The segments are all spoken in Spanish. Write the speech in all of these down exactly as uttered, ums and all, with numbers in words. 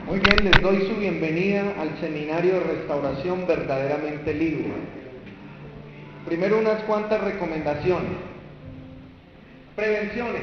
Muy bien, les doy su bienvenida al Seminario de Restauración Verdaderamente Libre. Primero unas cuantas recomendaciones. Prevenciones.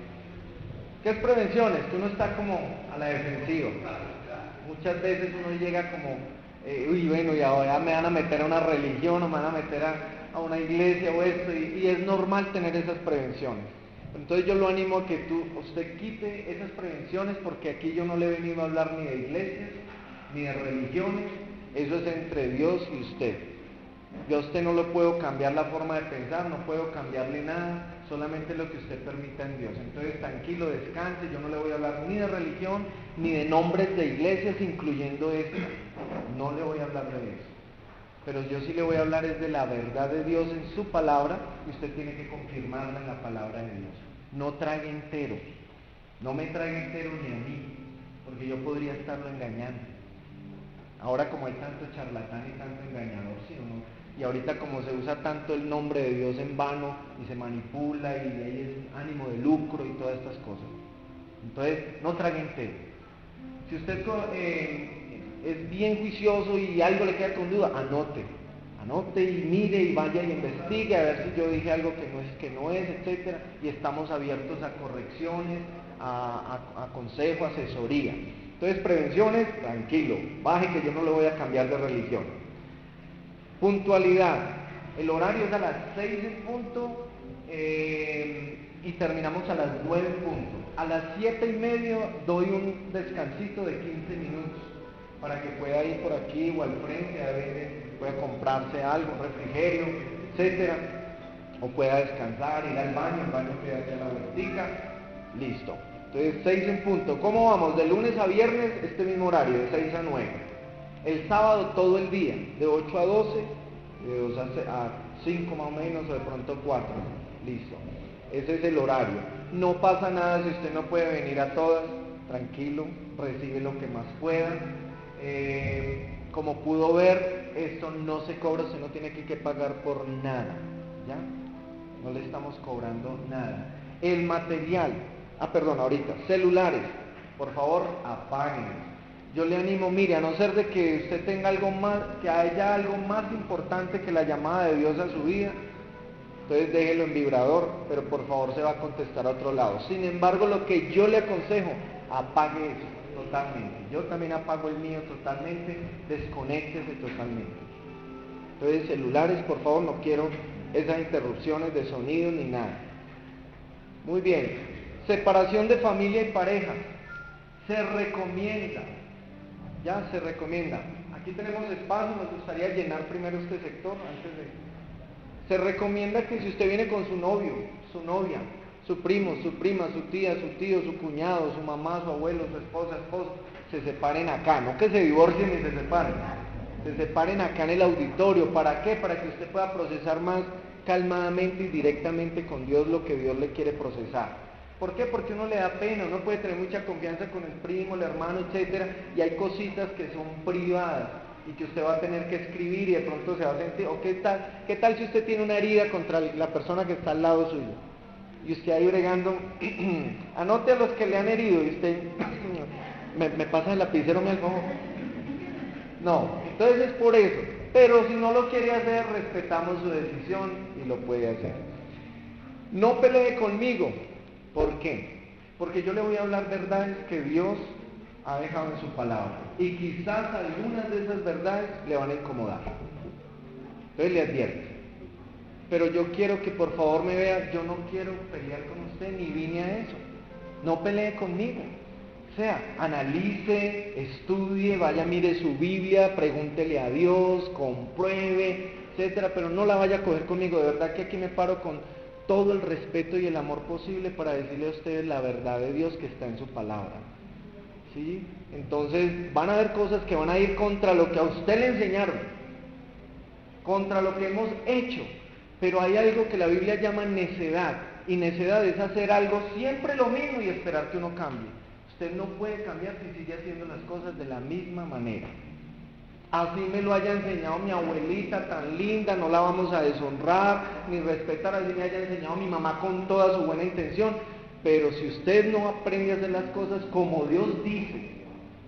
¿Qué es prevenciones? Que uno está como a la defensiva. Muchas veces uno llega como, eh, uy, bueno, y ahora me van a meter a una religión o me van a meter a, a una iglesia o esto, y, y es normal tener esas prevenciones. Entonces yo lo animo a que tú, usted quite esas prevenciones, porque aquí yo no le he venido a hablar ni de iglesias, ni de religiones. Eso es entre Dios y usted. Yo a usted no lo puedo cambiar la forma de pensar, no puedo cambiarle nada, solamente lo que usted permita en Dios. Entonces tranquilo, descanse, yo no le voy a hablar ni de religión, ni de nombres de iglesias, incluyendo esta. No le voy a hablar de eso. Pero yo sí le voy a hablar es de la verdad de Dios en su palabra, y usted tiene que confirmarla en la palabra de Dios. No trague entero, no me trague entero ni a mí, porque yo podría estarlo engañando. Ahora como hay tanto charlatán y tanto engañador, ¿sí o no? Y ahorita como se usa tanto el nombre de Dios en vano, y se manipula, y ahí es ánimo de lucro y todas estas cosas. Entonces, no trague entero. Si usted eh, es bien juicioso y algo le queda con duda, anote, anote y mire y vaya y investigue a ver si yo dije algo que no es, que no es, etcétera. Y estamos abiertos a correcciones, a, a, a consejo, asesoría. Entonces, prevenciones, tranquilo, baje que yo no le voy a cambiar de religión. Puntualidad, el horario es a las seis en punto eh, y terminamos a las nueve en punto. A las siete y medio doy un descansito de quince minutos para que pueda ir por aquí o al frente a ver, pueda comprarse algo, un refrigerio, etcétera, o pueda descansar, ir al baño, el baño queda aquí a la vueltica, listo. Entonces seis en punto. ¿Cómo vamos? De lunes a viernes este mismo horario, de seis a nueve. El sábado todo el día, de ocho a doce, de dos a cinco más o menos, o de pronto cuatro, listo. Ese es el horario. No pasa nada si usted no puede venir a todas, tranquilo, recibe lo que más pueda. Eh, como pudo ver, esto no se cobra, usted no tiene que, que pagar por nada, ¿ya? No le estamos cobrando nada. El material, ah perdón, ahorita, celulares, por favor, apáguenlos. Yo le animo, mire, a no ser de que usted tenga algo más, que haya algo más importante que la llamada de Dios a su vida, entonces déjelo en vibrador, pero por favor se va a contestar a otro lado. Sin embargo, lo que yo le aconsejo, apague eso totalmente. Yo también apago el mío totalmente, desconéctese totalmente. Entonces, celulares, por favor, no quiero esas interrupciones de sonido ni nada. Muy bien, separación de familia y pareja, se recomienda. Ya se recomienda. Aquí tenemos espacio, nos gustaría llenar primero este sector antes de... Se recomienda que si usted viene con su novio, su novia, su primo, su prima, su tía, su tío, su cuñado, su mamá, su abuelo, su esposa, esposo, se separen acá, no que se divorcien ni se separen. Se separen acá en el auditorio. ¿Para qué? Para que usted pueda procesar más calmadamente y directamente con Dios lo que Dios le quiere procesar. ¿Por qué? Porque uno le da pena, uno puede tener mucha confianza con el primo, el hermano, etcétera, y hay cositas que son privadas y que usted va a tener que escribir y de pronto se va a sentir, o qué tal, qué tal si usted tiene una herida contra la persona que está al lado suyo y usted ahí bregando, anote a los que le han herido y usted, me, me pasa el lapicero, me algo. No, entonces es por eso, pero si no lo quiere hacer, respetamos su decisión y lo puede hacer. No pelee conmigo. ¿Por qué? Porque yo le voy a hablar verdades que Dios ha dejado en su palabra. Y quizás algunas de esas verdades le van a incomodar. Entonces le advierto. Pero yo quiero que por favor me vea, yo no quiero pelear con usted, ni vine a eso. No pelee conmigo. O sea, analice, estudie, vaya, mire su Biblia, pregúntele a Dios, compruebe, etcétera. Pero no la vaya a coger conmigo. De verdad que aquí me paro con todo el respeto y el amor posible para decirle a ustedes la verdad de Dios que está en su palabra. ¿Sí? Entonces van a haber cosas que van a ir contra lo que a usted le enseñaron, contra lo que hemos hecho, pero hay algo que la Biblia llama necedad, y necedad es hacer algo siempre lo mismo y esperar que uno cambie. Usted no puede cambiar si sigue haciendo las cosas de la misma manera. Así me lo haya enseñado mi abuelita tan linda, no la vamos a deshonrar ni respetar, así me haya enseñado mi mamá con toda su buena intención, pero si usted no aprende a hacer las cosas como Dios dice,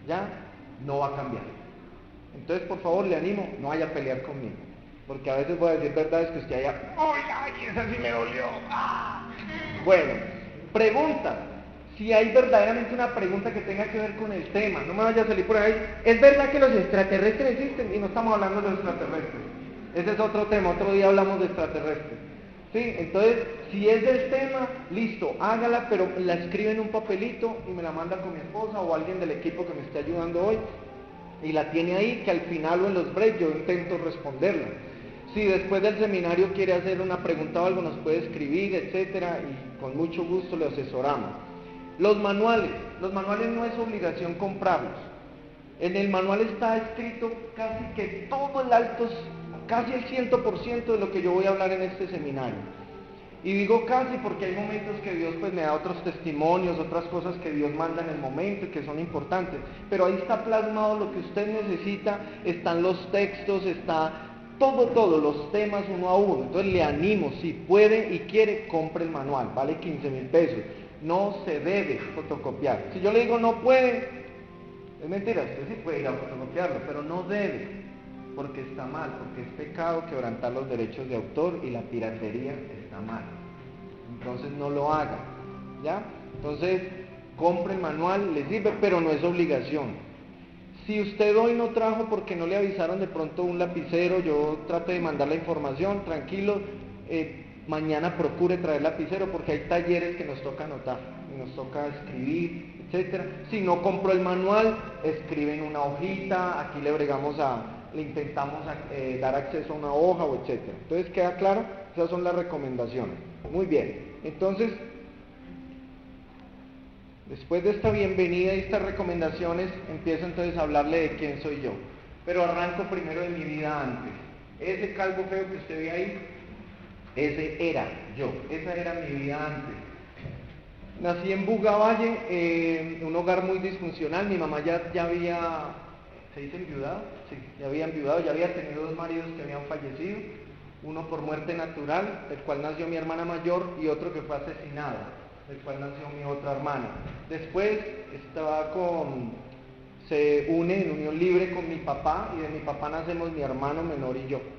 ¿ya? No va a cambiar. Entonces, por favor, le animo, no vaya a pelear conmigo, porque a veces voy a decir verdades que usted haya, ¡uy, ay, esa sí me dolió! ¡Ah! Bueno, pregunta, si hay verdaderamente una pregunta que tenga que ver con el tema, no me vaya a salir por ahí, ¿es verdad que los extraterrestres existen? Y no estamos hablando de los extraterrestres, ese es otro tema, otro día hablamos de extraterrestres. Sí, entonces, si es del tema, listo, hágala, pero la escribe en un papelito y me la manda con mi esposa o alguien del equipo que me esté ayudando hoy, y la tiene ahí, que al final o en los breaks yo intento responderla. Si después del seminario quiere hacer una pregunta o algo, nos puede escribir, etcétera, y con mucho gusto le asesoramos. Los manuales, los manuales no es obligación comprarlos. En el manual está escrito casi que todo el alto, casi el cien por ciento de lo que yo voy a hablar en este seminario. Y digo casi porque hay momentos que Dios pues me da otros testimonios, otras cosas que Dios manda en el momento y que son importantes. Pero ahí está plasmado lo que usted necesita, están los textos, está todo, todo, los temas uno a uno. Entonces le animo, si puede y quiere, compre el manual, vale quince mil pesos. No se debe fotocopiar. Si yo le digo no puede, es mentira, usted sí puede ir a fotocopiarlo, pero no debe, porque está mal, porque es pecado quebrantar los derechos de autor y la piratería está mal. Entonces no lo haga, ¿ya? Entonces, compre el manual, le sirve, pero no es obligación. Si usted hoy no trajo porque no le avisaron de pronto un lapicero, yo trato de mandar la información, tranquilo, eh, mañana procure traer lapicero porque hay talleres que nos toca anotar, y nos toca escribir, etcétera. Si no compró el manual, escribe en una hojita, aquí le bregamos a, le intentamos eh, dar acceso a una hoja o etcétera. Entonces, ¿queda claro? Esas son las recomendaciones. Muy bien, entonces, después de esta bienvenida y estas recomendaciones, empiezo entonces a hablarle de quién soy yo. Pero arranco primero de mi vida antes. Ese calvo feo que usted ve ahí, ese era yo, esa era mi vida antes. Nací en Bugavalle, eh, un hogar muy disfuncional. Mi mamá ya, ya había, ¿se dice enviudado? Sí, ya había enviudado, ya había tenido dos maridos que habían fallecido, uno por muerte natural, del cual nació mi hermana mayor, y otro que fue asesinado, del cual nació mi otra hermana. Después estaba con, se une en unión libre con mi papá, y de mi papá nacemos mi hermano menor y yo.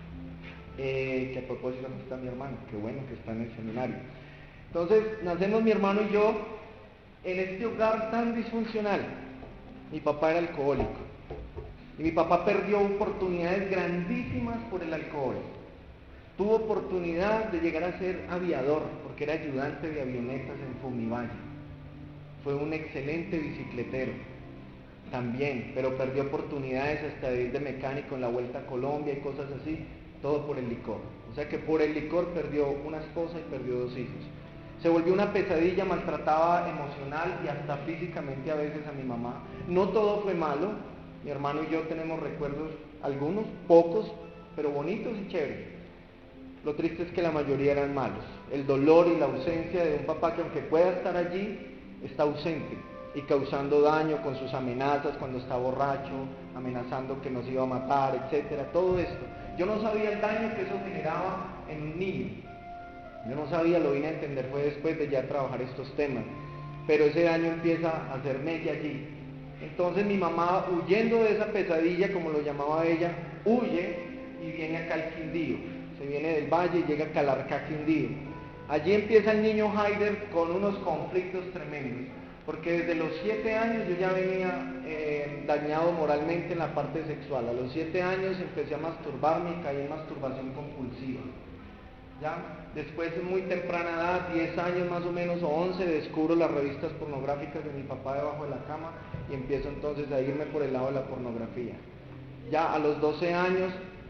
Eh, que a propósito no está mi hermano, qué bueno que está en el seminario. Entonces, nacemos mi hermano y yo en este hogar tan disfuncional. Mi papá era alcohólico, y mi papá perdió oportunidades grandísimas por el alcohol. Tuvo oportunidad de llegar a ser aviador, porque era ayudante de avionetas en Fumivalle. Fue un excelente bicicletero también, pero perdió oportunidades hasta de ir de mecánico en la Vuelta a Colombia y cosas así, todo por el licor. O sea que por el licor perdió una esposa y perdió dos hijos. Se volvió una pesadilla, maltrataba emocional y hasta físicamente a veces a mi mamá. No todo fue malo, mi hermano y yo tenemos recuerdos, algunos, pocos, pero bonitos y chéveres. Lo triste es que la mayoría eran malos. El dolor y la ausencia de un papá que aunque pueda estar allí, está ausente y causando daño con sus amenazas cuando está borracho, amenazando que nos iba a matar, etcétera. Todo esto. Yo no sabía el daño que eso generaba en un niño. Yo no sabía, lo vine a entender fue después de ya trabajar estos temas. Pero ese daño empieza a hacer mella allí. Entonces mi mamá, huyendo de esa pesadilla, como lo llamaba ella, huye y viene acá al Quindío. Se viene del valle y llega a Calarcá, Quindío. Allí empieza el niño Haider con unos conflictos tremendos, porque desde los siete años yo ya venía eh, dañado moralmente en la parte sexual. A los siete años empecé a masturbarme y caí en masturbación compulsiva. ¿Ya? Después, en muy temprana edad, diez años más o menos, o once, descubro las revistas pornográficas de mi papá debajo de la cama y empiezo entonces a irme por el lado de la pornografía. Ya a los doce años,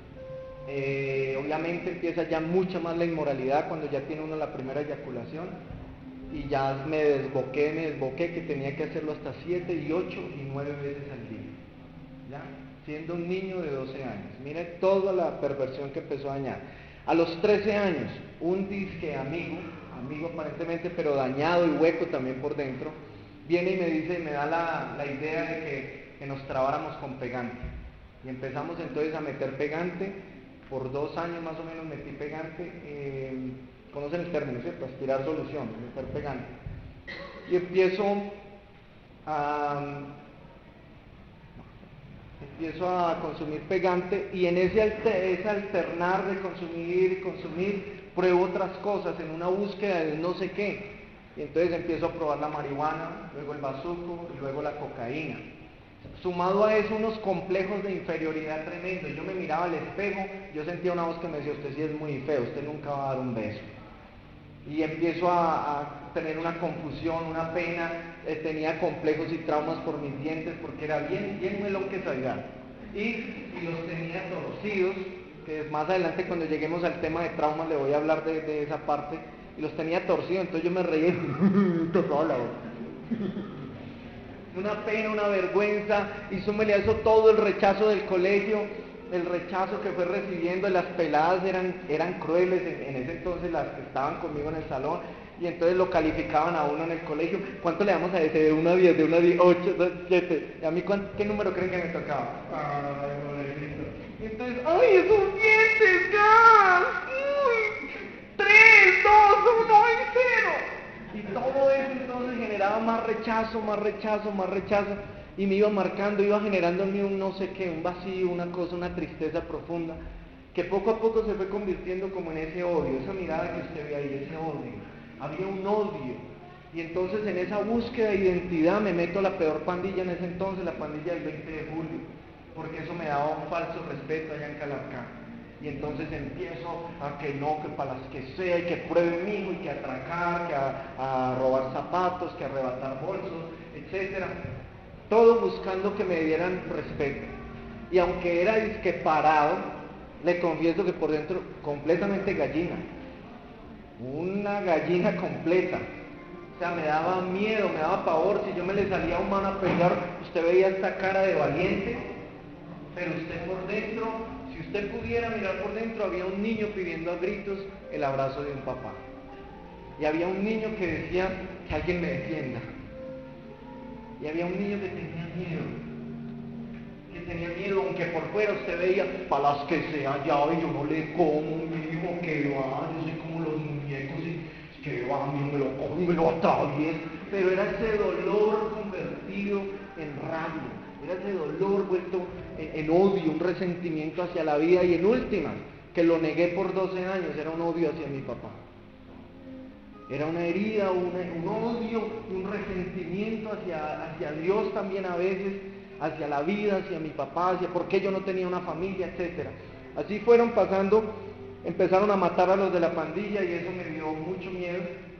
eh, obviamente empieza ya mucha más la inmoralidad cuando ya tiene uno la primera eyaculación, y ya me desboqué, me desboqué que tenía que hacerlo hasta siete y ocho y nueve veces al día, ¿ya? Siendo un niño de doce años. Mire toda la perversión que empezó a dañar. A los trece años, un disque amigo, amigo aparentemente, pero dañado y hueco también por dentro, viene y me dice, me da la, la idea de que, que nos trabáramos con pegante. Y empezamos entonces a meter pegante, por dos años más o menos metí pegante, eh, conocen el término, ¿cierto? Aspirar solución, meter pegante. Y empiezo a, empiezo a consumir pegante y en ese, alter, ese alternar de consumir y consumir, pruebo otras cosas en una búsqueda de no sé qué. Y entonces empiezo a probar la marihuana, luego el bazuco y luego la cocaína. Sumado a eso unos complejos de inferioridad tremendo. Yo me miraba al espejo, yo sentía una voz que me decía, usted sí es muy feo, usted nunca va a dar un beso. Y empiezo a, a tener una confusión, una pena, eh, tenía complejos y traumas por mis dientes, porque era bien, bien melón que salgar. Y, y los tenía torcidos, que más adelante cuando lleguemos al tema de traumas le voy a hablar de, de esa parte, y los tenía torcidos, entonces yo me reía y tocaba la boca. Una pena, una vergüenza, y súmele a eso todo el rechazo del colegio, el rechazo que fue recibiendo, las peladas eran, eran crueles en, en ese entonces, las que estaban conmigo en el salón, y entonces lo calificaban a uno en el colegio. ¿Cuánto le damos a ese? De uno a diez, de uno a diez, ocho, siete. ¿Y a mí qué número creen que me tocaba? Ay, entonces, ¡ay, esos dientes, gas! ¡Uy! ¡Tres, dos, uno y cero! Y todo eso entonces generaba más rechazo, más rechazo, más rechazo, y me iba marcando, iba generando en mí un no sé qué, un vacío, una cosa, una tristeza profunda, que poco a poco se fue convirtiendo como en ese odio, esa mirada que usted ve ahí, ese odio. Había un odio, y entonces en esa búsqueda de identidad me meto a la peor pandilla en ese entonces, la pandilla del veinte de julio, porque eso me daba un falso respeto allá en Calarcá. Y entonces empiezo a que no, que para las que sea, y que pruebe mi hijo, y que atracar, que a, a robar zapatos, que a arrebatar bolsos, etcétera. Todo buscando que me dieran respeto. Y aunque era disque parado, le confieso que por dentro completamente gallina. Una gallina completa. O sea, me daba miedo, me daba pavor. Si yo me le salía a un mano a pelear, usted veía esta cara de valiente, pero usted por dentro... Si usted pudiera mirar por dentro, había un niño pidiendo a gritos el abrazo de un papá. Y había un niño que decía que alguien me defienda. Y había un niño que tenía miedo. Que tenía miedo, aunque por fuera usted veía, para las que sea llave, yo no le como, mi hijo, que va, yo soy como los muñecos, y que va, me lo como y me lo atravieso. Pero era ese dolor convertido en rabia. Era ese dolor vuelto en, en odio, un resentimiento hacia la vida, y en últimas, que lo negué por doce años, era un odio hacia mi papá. Era una herida, una, un odio y un resentimiento hacia, hacia Dios también a veces, hacia la vida, hacia mi papá, hacia por qué yo no tenía una familia, etcétera. Así fueron pasando, empezaron a matar a los de la pandilla y eso me dio mucho miedo,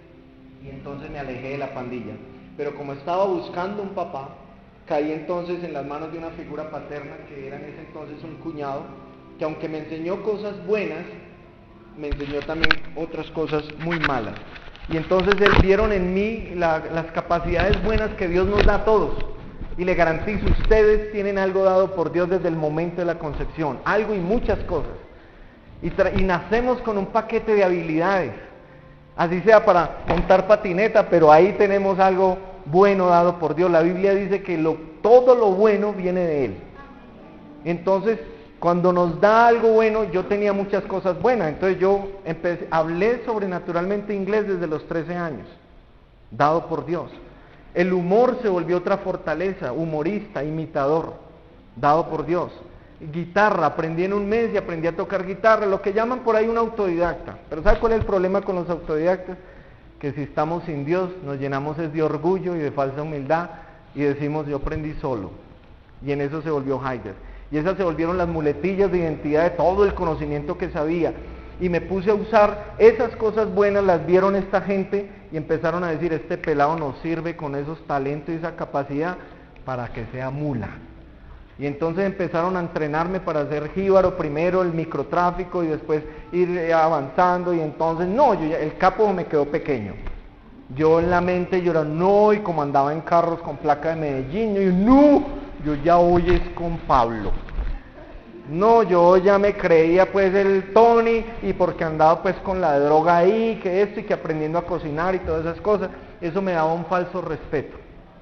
y entonces me alejé de la pandilla. Pero como estaba buscando un papá, caí entonces en las manos de una figura paterna que era en ese entonces un cuñado, que aunque me enseñó cosas buenas, me enseñó también otras cosas muy malas. Y entonces él vieron en mí la, las capacidades buenas que Dios nos da a todos. Y le garantizo, ustedes tienen algo dado por Dios desde el momento de la concepción, algo y muchas cosas. Y, y nacemos con un paquete de habilidades, así sea para montar patineta, pero ahí tenemos algo bueno dado por Dios. La Biblia dice que lo, todo lo bueno viene de Él. Entonces, cuando nos da algo bueno, yo tenía muchas cosas buenas. Entonces yo empecé, hablé sobrenaturalmente inglés desde los trece años, dado por Dios. El humor se volvió otra fortaleza, humorista, imitador, dado por Dios. Guitarra, aprendí en un mes y aprendí a tocar guitarra, lo que llaman por ahí un autodidacta. Pero ¿sabe cuál es el problema con los autodidactas? Que si estamos sin Dios, nos llenamos es de orgullo y de falsa humildad y decimos yo aprendí solo. Y en eso se volvió Heidegger. Y esas se volvieron las muletillas de identidad de todo el conocimiento que sabía. Y me puse a usar esas cosas buenas, las vieron esta gente y empezaron a decir, este pelado nos sirve con esos talentos y esa capacidad para que sea mula. Y entonces empezaron a entrenarme para hacer jíbaro, primero el microtráfico y después ir avanzando, y entonces no, yo ya, el capo me quedó pequeño. Yo en la mente yo era no, y como andaba en carros con placa de Medellín, yo no, yo ya hoy es con Pablo. No, yo ya me creía pues el Tony, y porque andaba pues con la droga ahí, que esto, y que aprendiendo a cocinar y todas esas cosas, eso me daba un falso respeto.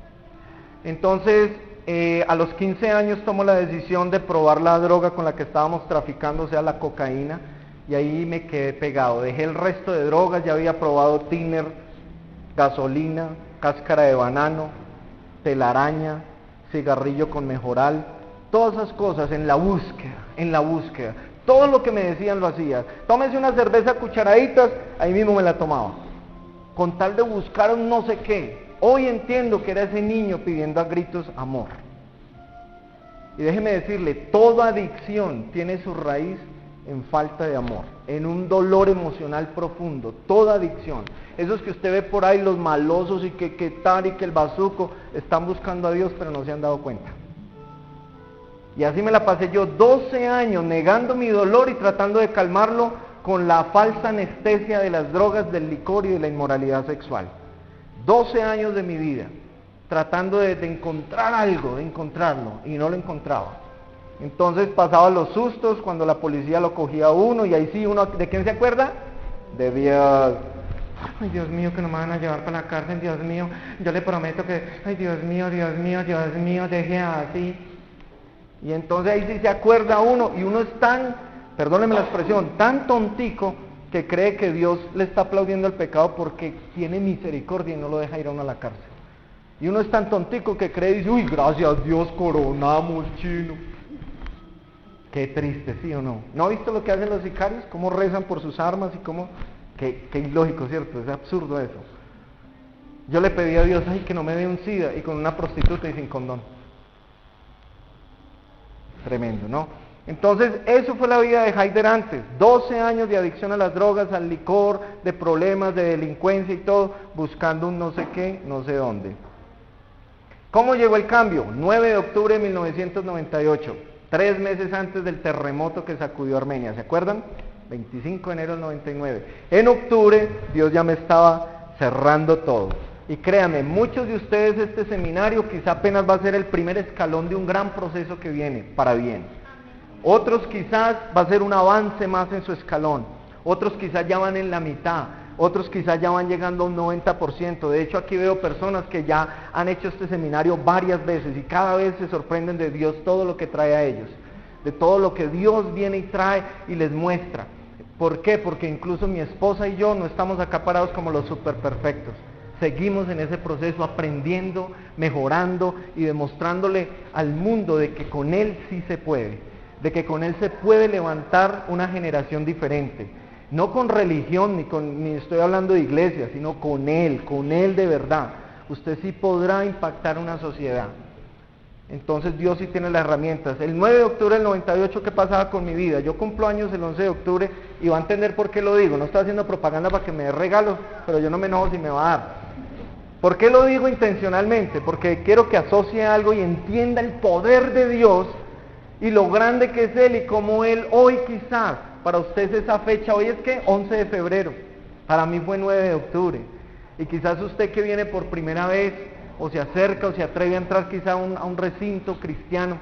Entonces, eh, a los quince años tomo la decisión de probar la droga con la que estábamos traficando, o sea, la cocaína, y ahí me quedé pegado. Dejé el resto de drogas, ya había probado tiner, gasolina, cáscara de banano, telaraña, cigarrillo con mejoral, todas esas cosas en la búsqueda, en la búsqueda. Todo lo que me decían lo hacía. Tómese una cerveza a cucharaditas, ahí mismo me la tomaba. Con tal de buscar un no sé qué. Hoy entiendo que era ese niño pidiendo a gritos amor. Y déjeme decirle, toda adicción tiene su raíz en falta de amor, en un dolor emocional profundo. Toda adicción. Esos que usted ve por ahí, los malosos y que, que tal y que el bazuco, están buscando a Dios pero no se han dado cuenta. Y así me la pasé yo doce años negando mi dolor y tratando de calmarlo con la falsa anestesia de las drogas, del licor y de la inmoralidad sexual. doce años de mi vida tratando de, de encontrar algo, de encontrarlo, y no lo encontraba. Entonces pasaba los sustos cuando la policía lo cogía a uno, y ahí sí uno, ¿de quién se acuerda? De Dios. Ay, Dios mío, que no me van a llevar para la cárcel, Dios mío, yo le prometo que, ay, Dios mío, Dios mío, Dios mío, deje así. Y entonces ahí sí se acuerda uno, y uno es tan, perdóneme la expresión, tan tontico, que cree que Dios le está aplaudiendo el pecado porque tiene misericordia y no lo deja ir a uno a la cárcel. Y uno es tan tontico que cree y dice, uy, gracias a Dios, coronamos, chino. Qué triste, ¿sí o no? ¿No ha visto lo que hacen los sicarios? ¿Cómo rezan por sus armas y cómo? Qué, qué ilógico, ¿cierto? Es absurdo eso. Yo le pedí a Dios, ay, que no me dé un SIDA, y con una prostituta y sin condón. Tremendo, ¿no? Entonces, eso fue la vida de Haider antes. doce años de adicción a las drogas, al licor, de problemas, de delincuencia y todo, buscando un no sé qué, no sé dónde. ¿Cómo llegó el cambio? nueve de octubre de mil novecientos noventa y ocho, tres meses antes del terremoto que sacudió Armenia, ¿se acuerdan? veinticinco de enero del noventa y nueve. En octubre, Dios ya me estaba cerrando todo. Y créanme, muchos de ustedes este seminario quizá apenas va a ser el primer escalón de un gran proceso que viene, para bien. Otros quizás va a ser un avance más en su escalón. Otros quizás ya van en la mitad. Otros quizás ya van llegando a un noventa por ciento. De hecho, aquí veo personas que ya han hecho este seminario varias veces y cada vez se sorprenden de Dios todo lo que trae a ellos. De todo lo que Dios viene y trae y les muestra. ¿Por qué? Porque incluso mi esposa y yo no estamos acá parados como los superperfectos. Seguimos en ese proceso aprendiendo, mejorando y demostrándole al mundo de que con Él sí se puede. De que con Él se puede levantar una generación diferente. No con religión, ni, con, ni estoy hablando de iglesia, sino con Él, con Él de verdad. Usted sí podrá impactar una sociedad. Entonces Dios sí tiene las herramientas. El nueve de octubre del noventa y ocho, ¿qué pasaba con mi vida? Yo cumplo años el once de octubre y va a entender por qué lo digo. No estoy haciendo propaganda para que me dé regalos, pero yo no me enojo si me va a dar. ¿Por qué lo digo intencionalmente? Porque quiero que asocie algo y entienda el poder de Dios y lo grande que es Él y cómo Él hoy quizás, para usted es esa fecha, hoy es que once de febrero, para mí fue nueve de octubre. Y quizás usted que viene por primera vez, o se acerca o se atreve a entrar quizá a un, a un recinto cristiano,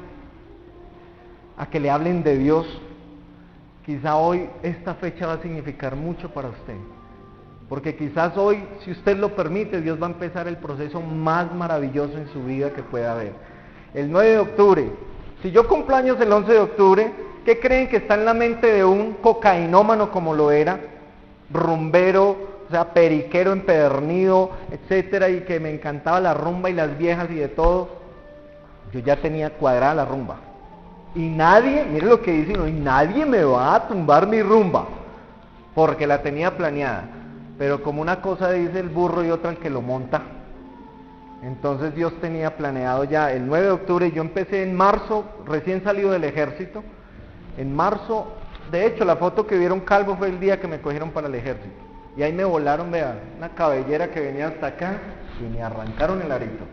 a que le hablen de Dios, quizá hoy esta fecha va a significar mucho para usted. Porque quizás hoy, si usted lo permite, Dios va a empezar el proceso más maravilloso en su vida que pueda haber. El nueve de octubre, si yo cumplo años el once de octubre, ¿qué creen que está en la mente de un cocainómano como lo era? Rumbero, o sea, periquero empedernido, etcétera, y que me encantaba la rumba y las viejas y de todo. Yo ya tenía cuadrada la rumba. Y nadie, mire lo que dice uno, y nadie me va a tumbar mi rumba, porque la tenía planeada. Pero como una cosa dice el burro y otra el que lo monta, entonces Dios tenía planeado ya el nueve de octubre. Yo empecé en marzo, recién salido del ejército. En marzo, de hecho la foto que vieron calvo fue el día que me cogieron para el ejército. Y ahí me volaron, vean, una cabellera que venía hasta acá y me arrancaron el arito.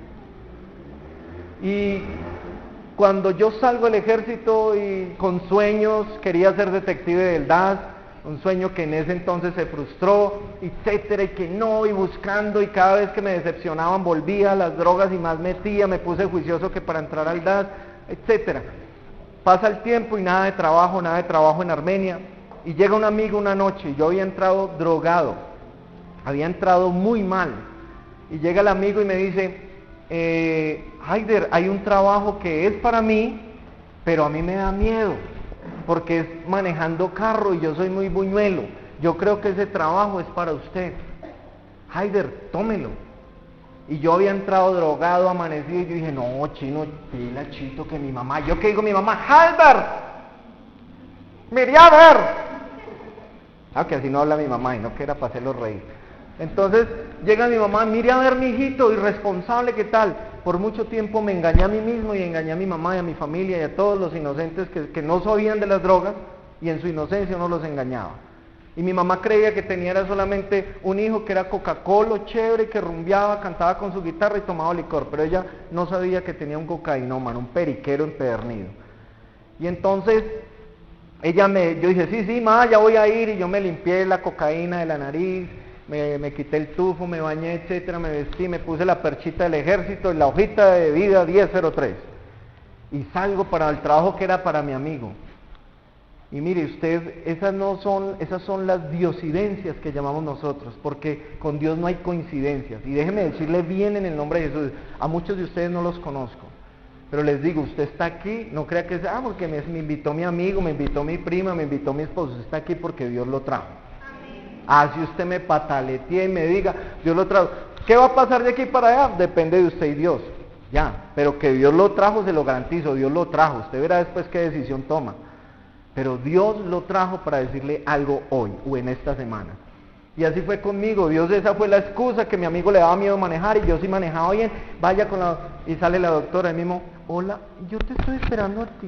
Y cuando yo salgo del ejército y con sueños, quería ser detective del D A S, un sueño que en ese entonces se frustró, etcétera, y que no, y buscando, y cada vez que me decepcionaban volvía a las drogas y más metía, me puse juicioso que para entrar al D A S, etcétera. Pasa el tiempo y nada de trabajo, nada de trabajo en Armenia, y llega un amigo una noche, y yo había entrado drogado, había entrado muy mal, y llega el amigo y me dice, eh, Haider, hay un trabajo que es para mí, pero a mí me da miedo, porque es manejando carro y yo soy muy buñuelo, yo creo que ese trabajo es para usted. Haider, tómelo. Y yo había entrado drogado, amanecido, y yo dije, no, chino, pila, chito, que mi mamá. Yo que digo, mi mamá, Halbert, miré a ver. Ah, que así no habla mi mamá, y no que era para hacerlo reír. Entonces, llega mi mamá, mire a ver, mi hijito, irresponsable, ¿qué tal? Por mucho tiempo me engañé a mí mismo y engañé a mi mamá y a mi familia y a todos los inocentes que, que no sabían de las drogas, y en su inocencia uno los engañaba. Y mi mamá creía que tenía era solamente un hijo que era Coca-Cola, chévere, que rumbeaba, cantaba con su guitarra y tomaba licor, pero ella no sabía que tenía un cocainómano, un periquero empedernido. Y entonces, ella me, yo dije, sí, sí, ma, ya voy a ir, y yo me limpié la cocaína de la nariz, me, me quité el tufo, me bañé, etcétera, me vestí, me puse la perchita del ejército y la hojita de vida diez cero tres. Y salgo para el trabajo que era para mi amigo. Y mire usted, esas no son, esas son las diosidencias que llamamos nosotros, porque con Dios no hay coincidencias. Y déjeme decirle bien en el nombre de Jesús, a muchos de ustedes no los conozco, pero les digo, usted está aquí, no crea que es, ah, porque me, me invitó mi amigo, me invitó mi prima, me invitó mi esposo, usted está aquí porque Dios lo trajo. Amén. Ah, si usted me pataletee y me diga, Dios lo trajo, ¿qué va a pasar de aquí para allá? Depende de usted y Dios, ya, pero que Dios lo trajo, se lo garantizo, Dios lo trajo, usted verá después qué decisión toma. Pero Dios lo trajo para decirle algo hoy o en esta semana. Y así fue conmigo. Dios, esa fue la excusa, que mi amigo le daba miedo manejar y yo sí manejaba bien. Vaya con la... Y sale la doctora y mismo, hola, yo te estoy esperando a ti.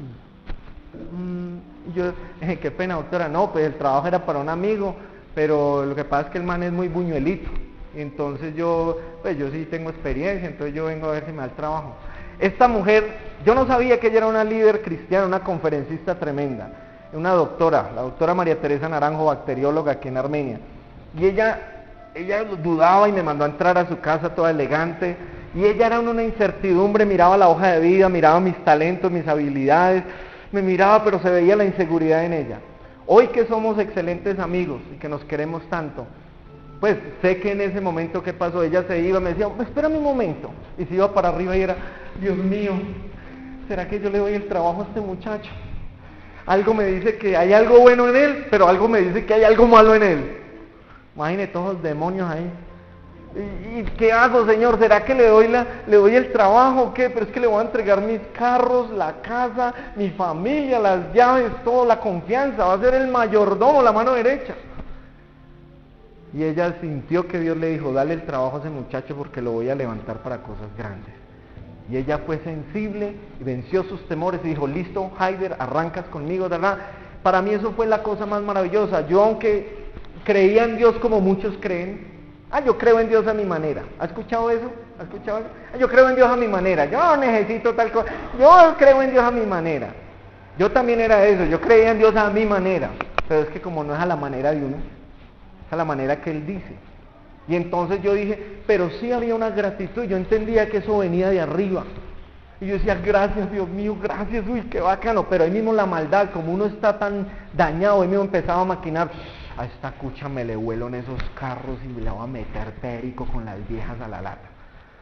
Mm, yo, eh, qué pena, doctora. No, pues el trabajo era para un amigo, pero lo que pasa es que el man es muy buñuelito. Entonces yo, pues yo sí tengo experiencia, entonces yo vengo a ver si me da el trabajo. Esta mujer, yo no sabía que ella era una líder cristiana, una conferencista tremenda. Una doctora, la doctora María Teresa Naranjo, bacterióloga aquí en Armenia, y ella, ella dudaba y me mandó a entrar a su casa toda elegante, y ella era una incertidumbre, miraba la hoja de vida, miraba mis talentos, mis habilidades, me miraba, pero se veía la inseguridad en ella. Hoy que somos excelentes amigos y que nos queremos tanto, pues sé que en ese momento que pasó, ella se iba, me decía, espérame un momento, y se iba para arriba y era, Dios mío, ¿será que yo le doy el trabajo a este muchacho? Algo me dice que hay algo bueno en él, pero algo me dice que hay algo malo en él. Imagine todos los demonios ahí. ¿Y, y qué hago, Señor? ¿Será que le doy, la, le doy el trabajo o qué? Pero es que le voy a entregar mis carros, la casa, mi familia, las llaves, todo, la confianza. Va a ser el mayordomo, la mano derecha. Y ella sintió que Dios le dijo, dale el trabajo a ese muchacho porque lo voy a levantar para cosas grandes. Y ella fue sensible y venció sus temores y dijo, listo, Haider, arrancas conmigo, ¿verdad? Para mí eso fue la cosa más maravillosa. Yo, aunque creía en Dios como muchos creen, ah, yo creo en Dios a mi manera. ¿Ha escuchado eso? ¿Ha escuchado eso? Ah, yo creo en Dios a mi manera. Yo no necesito tal cosa. Yo creo en Dios a mi manera. Yo también era eso. Yo creía en Dios a mi manera. Pero es que como no es a la manera de uno, es a la manera que Él dice. Y entonces yo dije, pero sí había una gratitud, yo entendía que eso venía de arriba. Y yo decía, gracias Dios mío, gracias, uy, qué bacano. Pero ahí mismo la maldad, como uno está tan dañado, ahí mismo empezaba a maquinar, a esta cucha me le vuelo en esos carros y me la voy a meter perico con las viejas a la lata.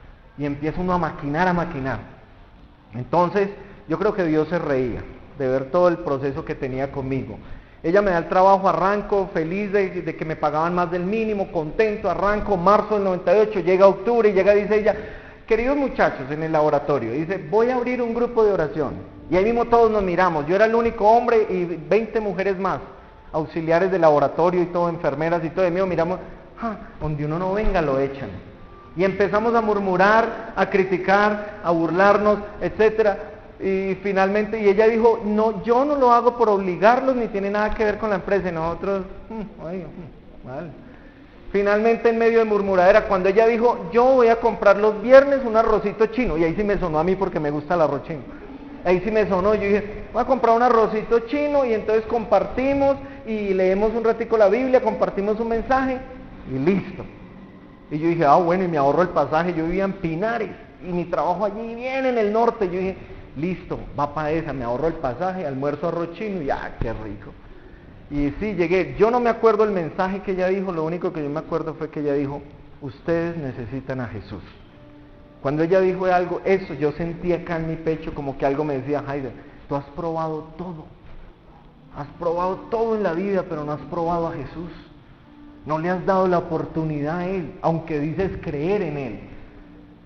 Y empieza uno a maquinar, a maquinar. Entonces, yo creo que Dios se reía de ver todo el proceso que tenía conmigo. Ella me da el trabajo, arranco, feliz de, de que me pagaban más del mínimo, contento, arranco, marzo del noventa y ocho, llega octubre y llega, dice ella, queridos muchachos en el laboratorio, dice, voy a abrir un grupo de oración. Y ahí mismo todos nos miramos, yo era el único hombre y veinte mujeres más, auxiliares de laboratorio y todo, enfermeras y todo, y mismo miramos, ah, donde uno no venga lo echan. Y empezamos a murmurar, a criticar, a burlarnos, etcétera. Y finalmente, y ella dijo, no, yo no lo hago por obligarlos, ni tiene nada que ver con la empresa, y nosotros, mmm, ay, mmm, mal. Finalmente, en medio de murmuradera, cuando ella dijo, yo voy a comprar los viernes un arrocito chino, y ahí sí me sonó a mí porque me gusta el arroz chino, ahí sí me sonó, yo dije, voy a comprar un arrocito chino, y entonces compartimos, y leemos un ratico la Biblia, compartimos un mensaje, y listo. Y yo dije, ah, bueno, y me ahorro el pasaje, yo vivía en Pinares, y mi trabajo allí bien en el norte, yo dije, listo, va para esa, me ahorro el pasaje, almuerzo arroz chino y ¡ah, qué rico! Y sí, llegué, yo no me acuerdo el mensaje que ella dijo, lo único que yo me acuerdo fue que ella dijo, ustedes necesitan a Jesús. Cuando ella dijo algo, eso, yo sentí acá en mi pecho como que algo me decía, Haider, tú has probado todo, has probado todo en la vida, pero no has probado a Jesús. No le has dado la oportunidad a Él, aunque dices creer en Él.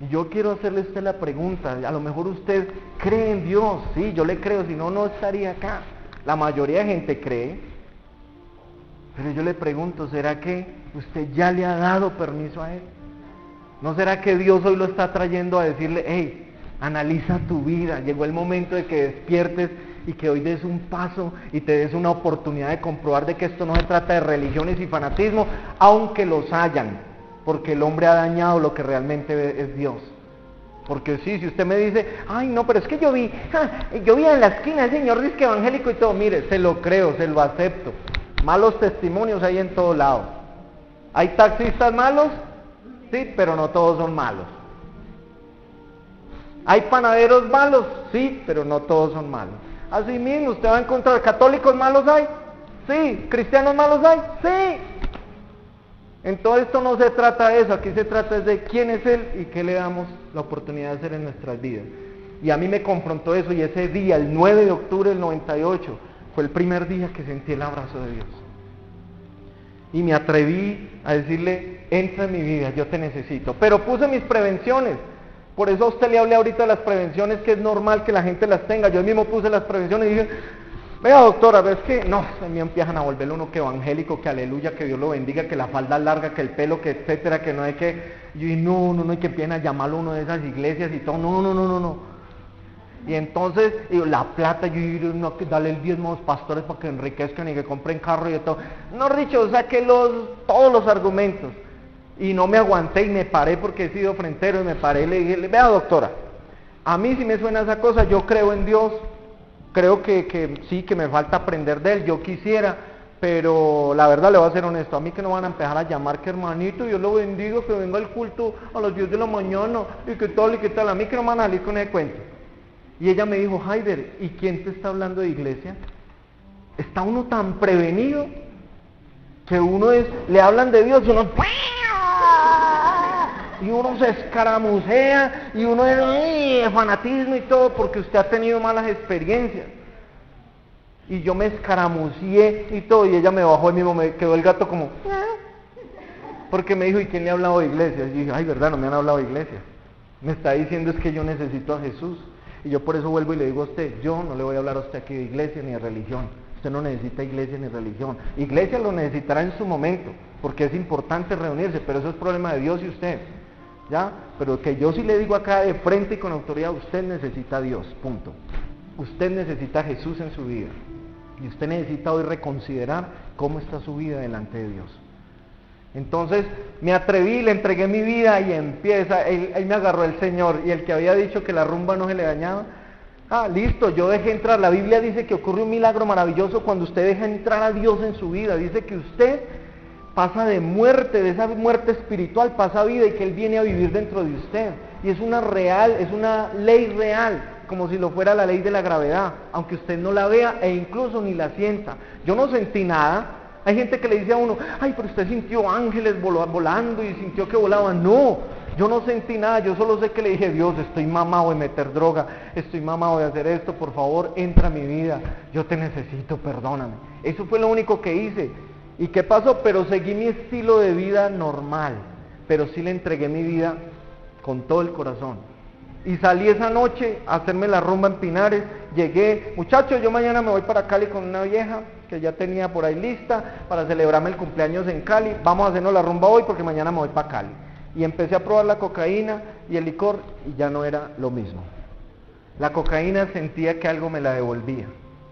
Y yo quiero hacerle a usted la pregunta, a lo mejor usted cree en Dios, sí, yo le creo, si no, no estaría acá. La mayoría de gente cree, pero yo le pregunto, ¿será que usted ya le ha dado permiso a Él? ¿No será que Dios hoy lo está trayendo a decirle, hey, analiza tu vida, llegó el momento de que despiertes y que hoy des un paso y te des una oportunidad de comprobar de que esto no se trata de religiones y fanatismo, aunque los hayan, porque el hombre ha dañado lo que realmente es Dios? Porque sí, si usted me dice, ay no, pero es que yo vi, ja, yo vi en la esquina el señor disque evangélico y todo, mire, se lo creo, se lo acepto. Malos testimonios hay en todo lado. ¿Hay taxistas malos? Sí, pero no todos son malos. ¿Hay panaderos malos? Sí, pero no todos son malos. Así mismo, usted va a encontrar católicos malos hay. Sí, cristianos malos hay. Sí. En todo esto no se trata de eso, aquí se trata de quién es Él y qué le damos la oportunidad de hacer en nuestras vidas. Y a mí me confrontó eso, y ese día, el nueve de octubre del noventa y ocho, fue el primer día que sentí el abrazo de Dios. Y me atreví a decirle, entra en mi vida, yo te necesito. Pero puse mis prevenciones. Por eso a usted le hablé ahorita de las prevenciones, que es normal que la gente las tenga. Yo mismo puse las prevenciones y dije, vea doctora, ves que no, se me empiezan a volver uno que evangélico, que aleluya, que Dios lo bendiga, que la falda larga, que el pelo, que etcétera, que no hay que, y no, no, no, y que empiezan a llamarlo uno de esas iglesias y todo, no, no, no, no, no. Y entonces, y la plata, yo no, que dale el diezmo a los pastores para que enriquezcan y que compren carro y de todo. No, dicho, saqué los, todos los argumentos. Y no me aguanté y me paré porque he sido frentero y me paré y le dije, vea doctora, a mí sí me suena esa cosa, yo creo en Dios. Creo que, que sí, que me falta aprender de Él, yo quisiera, pero la verdad le voy a ser honesto, a mí que no van a empezar a llamar que hermanito, Dios lo bendiga, que venga el culto a las diez de la mañana, y que tal, y que tal, a mí que no me van a salir con ese cuento. Y ella me dijo, Haider, ¿y quién te está hablando de iglesia? Está uno tan prevenido, que uno es, le hablan de Dios y uno... y uno se escaramucea, y uno es fanatismo y todo, porque usted ha tenido malas experiencias. Y yo me escaramucié y todo, y ella me bajó y mismo me quedó el gato como... porque me dijo, ¿y quién le ha hablado de iglesia? Y yo dije, ay, verdad, no me han hablado de iglesia. Me está diciendo es que yo necesito a Jesús. Y yo por eso vuelvo y le digo a usted, yo no le voy a hablar a usted aquí de iglesia ni de religión. Usted no necesita iglesia ni religión. Iglesia lo necesitará en su momento, porque es importante reunirse, pero eso es problema de Dios y usted. ¿Ya? Pero que yo sí le digo acá de frente y con autoridad, usted necesita a Dios, punto. Usted necesita a Jesús en su vida. Y usted necesita hoy reconsiderar cómo está su vida delante de Dios. Entonces me atreví, le entregué mi vida y empieza, él, él me agarró el Señor, y el que había dicho que la rumba no se le dañaba, ah, listo, yo dejé entrar. La Biblia dice que ocurre un milagro maravilloso cuando usted deja entrar a Dios en su vida. Dice que usted pasa de muerte, de esa muerte espiritual, pasa a vida, y que Él viene a vivir dentro de usted. Y es una real, es una ley real, como si lo fuera la ley de la gravedad, aunque usted no la vea e incluso ni la sienta. Yo no sentí nada. Hay gente que le dice a uno, ay, pero usted sintió ángeles volando y sintió que volaban. No, yo no sentí nada, yo solo sé que le dije, Dios, estoy mamado de meter droga, estoy mamado de hacer esto, por favor, entra a mi vida, yo te necesito, perdóname. Eso fue lo único que hice. ¿Y qué pasó? Pero seguí mi estilo de vida normal, pero sí le entregué mi vida con todo el corazón. Y salí esa noche a hacerme la rumba en Pinares, llegué, muchachos, yo mañana me voy para Cali con una vieja que ya tenía por ahí lista para celebrarme el cumpleaños en Cali, vamos a hacernos la rumba hoy porque mañana me voy para Cali. Y empecé a probar la cocaína y el licor y ya no era lo mismo. La cocaína sentía que algo me la devolvía.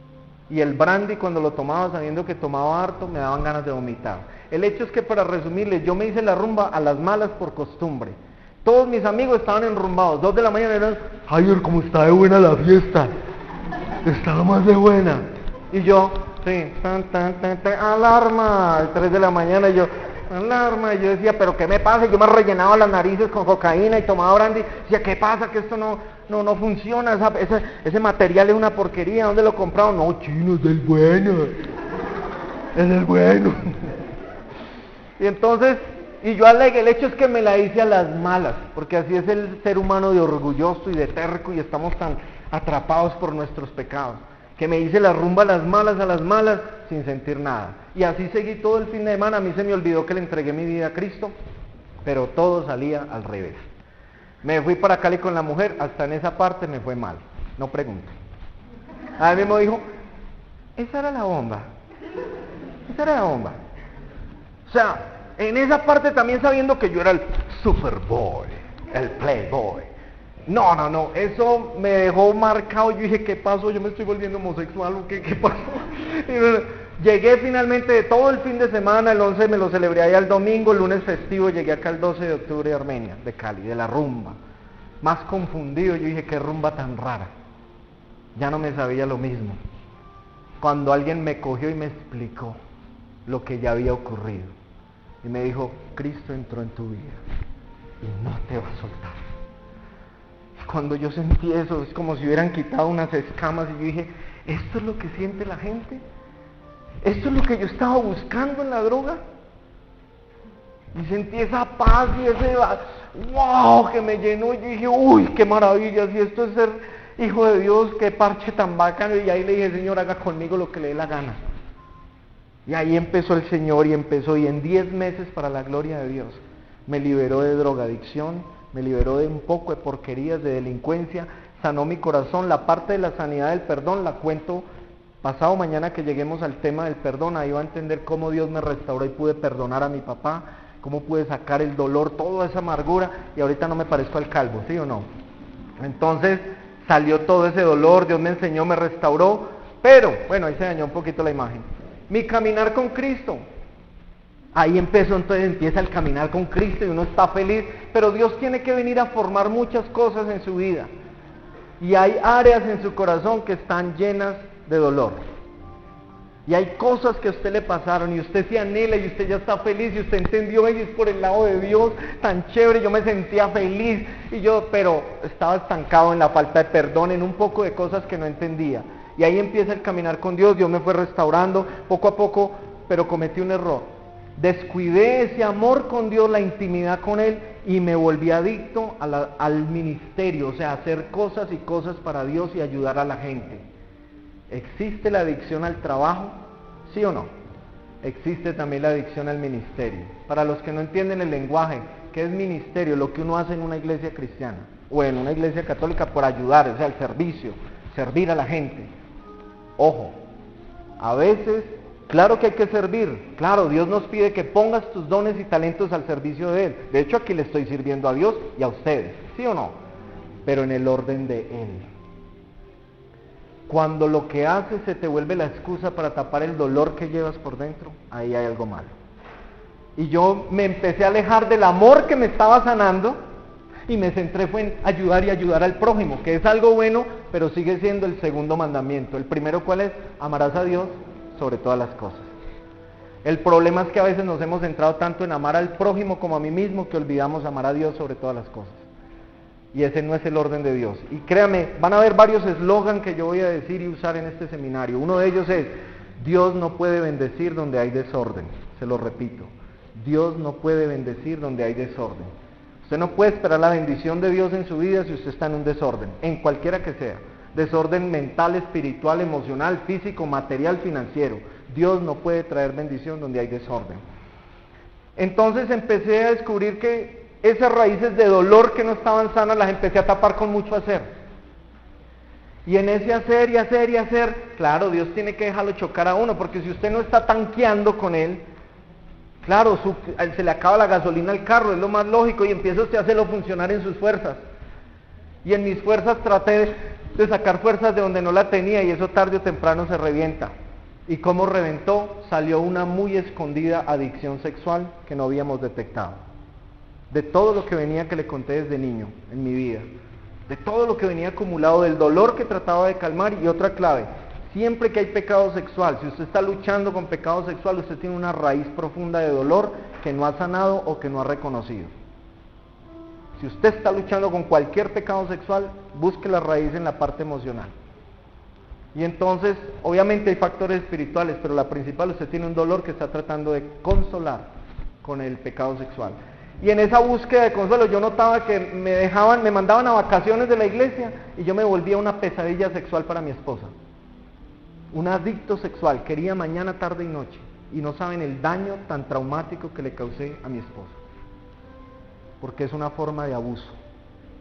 Y el brandy, cuando lo tomaba sabiendo que tomaba harto, me daban ganas de vomitar. El hecho es que, para resumirles, yo me hice la rumba a las malas por costumbre. Todos mis amigos estaban enrumbados, dos de la mañana eran, Javier, ¿cómo está de buena la fiesta? Está lo más de buena. Y yo, sí, tan, tan, tan, tan, alarma, a tres de la mañana, y yo, alarma, y yo decía, ¿pero qué me pasa? Yo me rellenaba las narices con cocaína y tomaba brandy, decía, ¿qué pasa? Que esto no, no, no funciona, esa, ese, ese material es una porquería, ¿dónde lo compraron? No, chino, es del bueno, es del bueno. Y entonces, y yo alegué, el hecho es que me la hice a las malas, porque así es el ser humano de orgulloso y de terco, y estamos tan atrapados por nuestros pecados, que me hice la rumba a las malas, a las malas, sin sentir nada. Y así seguí todo el fin de semana. A mí se me olvidó que le entregué mi vida a Cristo, pero todo salía al revés. Me fui para Cali con la mujer, hasta en esa parte me fue mal, no pregunte. A él mismo dijo, esa era la bomba, esa era la bomba. O sea, en esa parte también sabiendo que yo era el superboy, el playboy. No, no, no, eso me dejó marcado, yo dije, ¿qué pasó? Yo me estoy volviendo homosexual, ¿o qué, qué pasó? Y llegué finalmente de todo el fin de semana, el once me lo celebré allá el domingo, el lunes festivo, llegué acá el doce de octubre de Armenia, de Cali, de la rumba. Más confundido, yo dije, qué rumba tan rara. Ya no me sabía lo mismo. Cuando alguien me cogió y me explicó lo que ya había ocurrido. Y me dijo, Cristo entró en tu vida y no te va a soltar. Y cuando yo sentí eso, es como si hubieran quitado unas escamas y yo dije, ¿esto es lo que siente la gente? ¿Esto es lo que yo estaba buscando en la droga? Y sentí esa paz y ese wow que me llenó y yo dije, uy, qué maravilla, si esto es ser hijo de Dios, qué parche tan bacano. Y ahí le dije, Señor, haga conmigo lo que le dé la gana. Y ahí empezó el Señor y empezó, y en diez meses, para la gloria de Dios, me liberó de drogadicción, me liberó de un poco de porquerías, de delincuencia, sanó mi corazón. La parte de la sanidad del perdón la cuento pasado mañana que lleguemos al tema del perdón. Ahí va a entender cómo Dios me restauró y pude perdonar a mi papá, cómo pude sacar el dolor, toda esa amargura, y ahorita no me parezco al calvo, ¿sí o no? Entonces salió todo ese dolor, Dios me enseñó, me restauró, pero, bueno, ahí se dañó un poquito la imagen. Mi caminar con Cristo, ahí empezó, entonces empieza el caminar con Cristo y uno está feliz, pero Dios tiene que venir a formar muchas cosas en su vida, y hay áreas en su corazón que están llenas de dolor. Y hay cosas que a usted le pasaron y usted se anhela y usted ya está feliz y usted entendió, y es por el lado de Dios, tan chévere, yo me sentía feliz, y yo, pero estaba estancado en la falta de perdón, en un poco de cosas que no entendía. Y ahí empieza el caminar con Dios, Dios me fue restaurando poco a poco, pero cometí un error. Descuidé ese amor con Dios, la intimidad con Él, y me volví adicto a la, al ministerio, o sea, hacer cosas y cosas para Dios y ayudar a la gente. ¿Existe la adicción al trabajo? ¿Sí o no? Existe también la adicción al ministerio. Para los que no entienden el lenguaje, ¿qué es ministerio? Lo que uno hace en una iglesia cristiana o en una iglesia católica por ayudar, o sea, el servicio, servir a la gente. Ojo, a veces, claro que hay que servir, claro, Dios nos pide que pongas tus dones y talentos al servicio de Él. De hecho, aquí le estoy sirviendo a Dios y a ustedes, ¿sí o no? Pero en el orden de Él. Cuando lo que haces se te vuelve la excusa para tapar el dolor que llevas por dentro, ahí hay algo malo. Y yo me empecé a alejar del amor que me estaba sanando y me centré fue en ayudar y ayudar al prójimo, que es algo bueno, pero sigue siendo el segundo mandamiento. El primero, ¿cuál es? Amarás a Dios sobre todas las cosas. El problema es que a veces nos hemos centrado tanto en amar al prójimo como a mí mismo que olvidamos amar a Dios sobre todas las cosas. Y ese no es el orden de Dios. Y créame, van a haber varios eslogans que yo voy a decir y usar en este seminario. Uno de ellos es, Dios no puede bendecir donde hay desorden. Se lo repito, Dios no puede bendecir donde hay desorden. Usted no puede esperar la bendición de Dios en su vida si usted está en un desorden, en cualquiera que sea. Desorden mental, espiritual, emocional, físico, material, financiero. Dios no puede traer bendición donde hay desorden. Entonces empecé a descubrir que esas raíces de dolor que no estaban sanas las empecé a tapar con mucho hacer. Y en ese hacer y hacer y hacer, claro, Dios tiene que dejarlo chocar a uno, porque si usted no está tanqueando con Él, claro, su, se le acaba la gasolina al carro, es lo más lógico, y empieza usted a hacerlo funcionar en sus fuerzas. Y en mis fuerzas traté de, de sacar fuerzas de donde no la tenía, y eso tarde o temprano se revienta. ¿Y cómo reventó? Salió una muy escondida adicción sexual que no habíamos detectado. De todo lo que venía que le conté desde niño en mi vida, de todo lo que venía acumulado, del dolor que trataba de calmar. Y otra clave, siempre que hay pecado sexual, si usted está luchando con pecado sexual, usted tiene una raíz profunda de dolor que no ha sanado o que no ha reconocido. Si usted está luchando con cualquier pecado sexual, busque la raíz en la parte emocional. Y entonces, obviamente hay factores espirituales, pero la principal, usted tiene un dolor que está tratando de consolar con el pecado sexual. Y en esa búsqueda de consuelo yo notaba que me dejaban, me mandaban a vacaciones de la iglesia y yo me volvía una pesadilla sexual para mi esposa. Un adicto sexual, quería mañana, tarde y noche. Y no saben el daño tan traumático que le causé a mi esposa. Porque es una forma de abuso.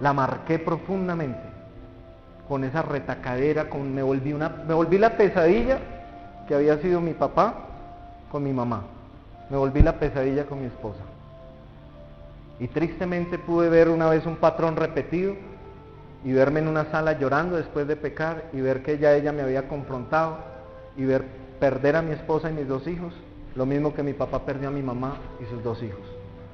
La marqué profundamente, con esa retacadera, con, me, volví una, me volví la pesadilla que había sido mi papá con mi mamá. Me volví la pesadilla con mi esposa. Y tristemente pude ver una vez un patrón repetido y verme en una sala llorando después de pecar y ver que ya ella me había confrontado y ver perder a mi esposa y mis dos hijos, lo mismo que mi papá perdió a mi mamá y sus dos hijos.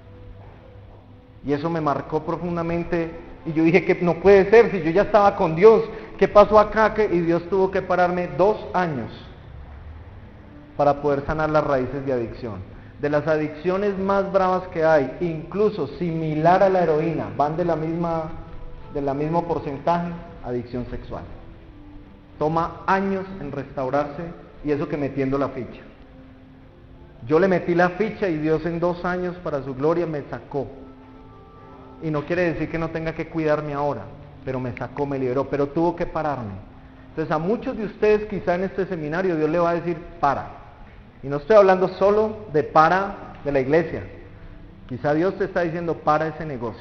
Y eso me marcó profundamente y yo dije que no puede ser, si yo ya estaba con Dios, ¿qué pasó acá? Y Dios tuvo que pararme dos años para poder sanar las raíces de adicción. De las adicciones más bravas que hay, incluso similar a la heroína, van de la misma, de la mismo porcentaje, adicción sexual. Toma años en restaurarse y eso que metiendo la ficha. Yo le metí la ficha y Dios en dos años para su gloria me sacó. Y no quiere decir que no tenga que cuidarme ahora, pero me sacó, me liberó, pero tuvo que pararme. Entonces a muchos de ustedes quizá en este seminario Dios le va a decir para. Y no estoy hablando solo de para de la iglesia. Quizá Dios te está diciendo para ese negocio.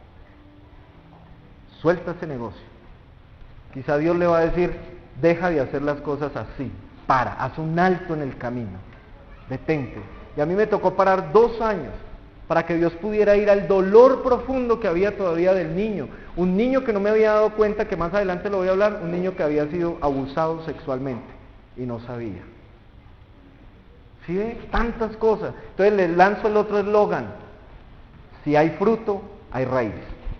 Suelta ese negocio. Quizá Dios le va a decir deja de hacer las cosas así. Para, haz un alto en el camino. Detente. Y a mí me tocó parar dos años para que Dios pudiera ir al dolor profundo que había todavía del niño. Un niño que no me había dado cuenta, que más adelante lo voy a hablar, un niño que había sido abusado sexualmente y no sabía. ¿Sí ve? Tantas cosas. Entonces les lanzo el otro eslogan. Si hay fruto, hay raíz.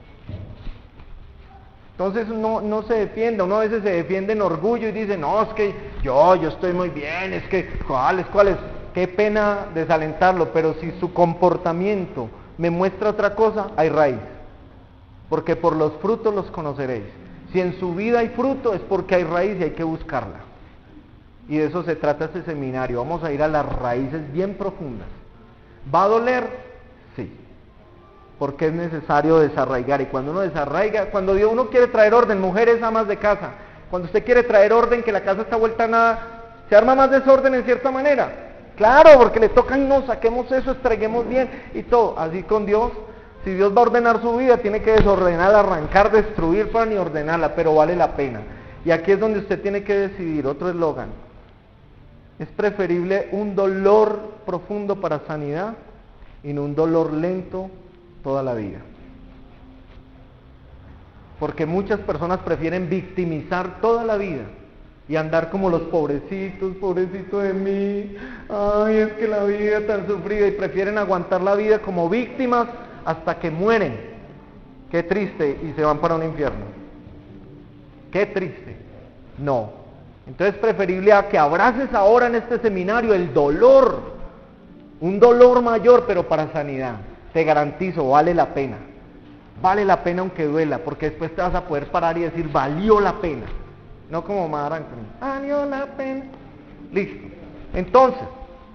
Entonces no, no se defienda, uno a veces se defiende en orgullo y dice, no, es que yo, yo estoy muy bien, es que, ¿cuáles, cuáles? Qué pena desalentarlo, pero si su comportamiento me muestra otra cosa, hay raíz. Porque por los frutos los conoceréis. Si en su vida hay fruto, es porque hay raíz y hay que buscarla. Y de eso se trata este seminario. Vamos a ir a las raíces bien profundas. ¿Va a doler? Sí. Porque es necesario desarraigar. Y cuando uno desarraiga, cuando Dios uno quiere traer orden, mujeres amas de casa, cuando usted quiere traer orden, que la casa está vuelta a nada, se arma más desorden en cierta manera. Claro, porque le toca y no, saquemos eso, extraiguemos bien y todo. Así con Dios, si Dios va a ordenar su vida, tiene que desordenar, arrancar, destruir para ni ordenarla, pero vale la pena. Y aquí es donde usted tiene que decidir, otro eslogan. Es preferible un dolor profundo para sanidad y no un dolor lento toda la vida. Porque muchas personas prefieren victimizar toda la vida y andar como los pobrecitos, pobrecito de mí, ay, es que la vida tan sufrida, y prefieren aguantar la vida como víctimas hasta que mueren. Qué triste, y se van para un infierno. Qué triste. No. Entonces es preferible a que abraces ahora en este seminario el dolor, un dolor mayor, pero para sanidad. Te garantizo, vale la pena. Vale la pena aunque duela, porque después te vas a poder parar y decir, valió la pena. No como Madran, valió la pena. Listo. Entonces,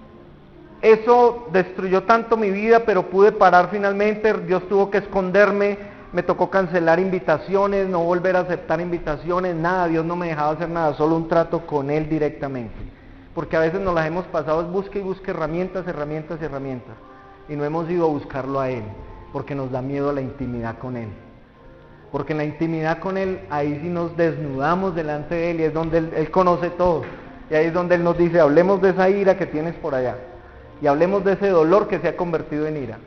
eso destruyó tanto mi vida, pero pude parar finalmente. Dios tuvo que esconderme, me tocó cancelar invitaciones, no volver a aceptar invitaciones, nada. Dios no me dejaba hacer nada, solo un trato con Él directamente. Porque a veces nos las hemos pasado, busque y busque herramientas, herramientas, herramientas. Y no hemos ido a buscarlo a Él, porque nos da miedo la intimidad con Él. Porque en la intimidad con Él, ahí sí nos desnudamos delante de Él y es donde Él, Él conoce todo. Y ahí es donde Él nos dice, hablemos de esa ira que tienes por allá. Y hablemos de ese dolor que se ha convertido en ira.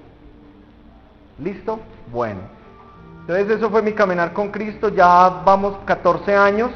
¿Listo? Bueno. Entonces eso fue mi caminar con Cristo, ya vamos catorce años.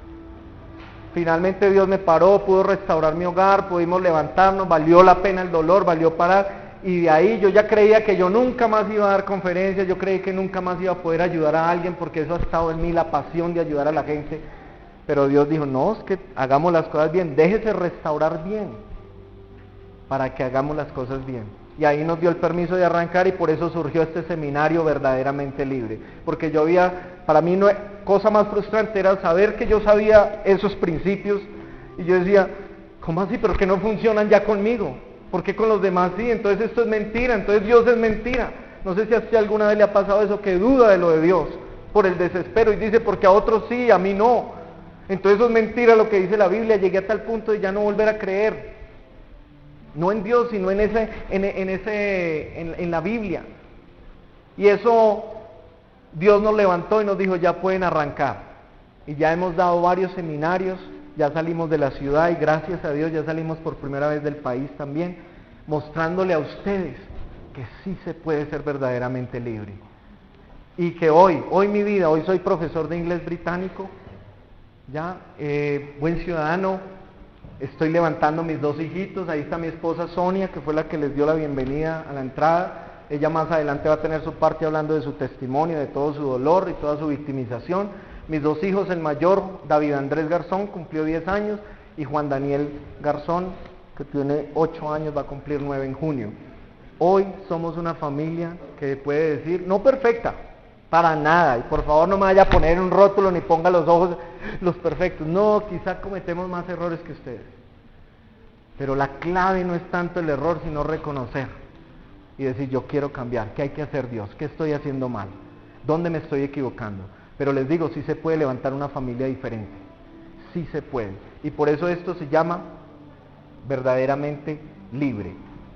Finalmente Dios me paró, pudo restaurar mi hogar, pudimos levantarnos, valió la pena el dolor, valió parar. Y de ahí yo ya creía que yo nunca más iba a dar conferencias, yo creí que nunca más iba a poder ayudar a alguien, porque eso ha estado en mí, la pasión de ayudar a la gente. Pero Dios dijo, no, es que hagamos las cosas bien, déjese restaurar bien, para que hagamos las cosas bien. Y ahí nos dio el permiso de arrancar y por eso surgió este seminario verdaderamente libre. Porque yo había, para mí no, cosa más frustrante era saber que yo sabía esos principios y yo decía, ¿cómo así? ¿Pero que no funcionan ya conmigo? ¿Por qué con los demás sí? Entonces esto es mentira, entonces Dios es mentira. No sé si a usted alguna vez le ha pasado eso, que duda de lo de Dios por el desespero y dice, porque a otros sí, a mí no. Entonces eso es mentira lo que dice la Biblia. Llegué a tal punto de ya no volver a creer. No en Dios, sino en ese, en, en ese, en, en la Biblia. Y eso Dios nos levantó y nos dijo, ya pueden arrancar. Y ya hemos dado varios seminarios, ya salimos de la ciudad y gracias a Dios ya salimos por primera vez del país también, mostrándole a ustedes que sí se puede ser verdaderamente libre. Y que hoy, hoy mi vida, hoy soy profesor de inglés británico, ya, eh, buen ciudadano, estoy levantando mis dos hijitos, ahí está mi esposa Sonia, que fue la que les dio la bienvenida a la entrada. Ella más adelante va a tener su parte hablando de su testimonio, de todo su dolor y toda su victimización. Mis dos hijos, el mayor, David Andrés Garzón, cumplió diez años, y Juan Daniel Garzón, que tiene ocho años, va a cumplir nueve en junio. Hoy somos una familia que puede decir, no perfecta, para nada, y por favor no me vaya a poner un rótulo ni ponga los ojos los perfectos, no, quizá cometemos más errores que ustedes, pero la clave no es tanto el error, sino reconocer y decir, yo quiero cambiar, ¿qué hay que hacer, Dios? ¿Qué estoy haciendo mal? ¿Dónde me estoy equivocando? Pero les digo, sí se puede levantar una familia diferente, sí se puede, y por eso esto se llama verdaderamente libre.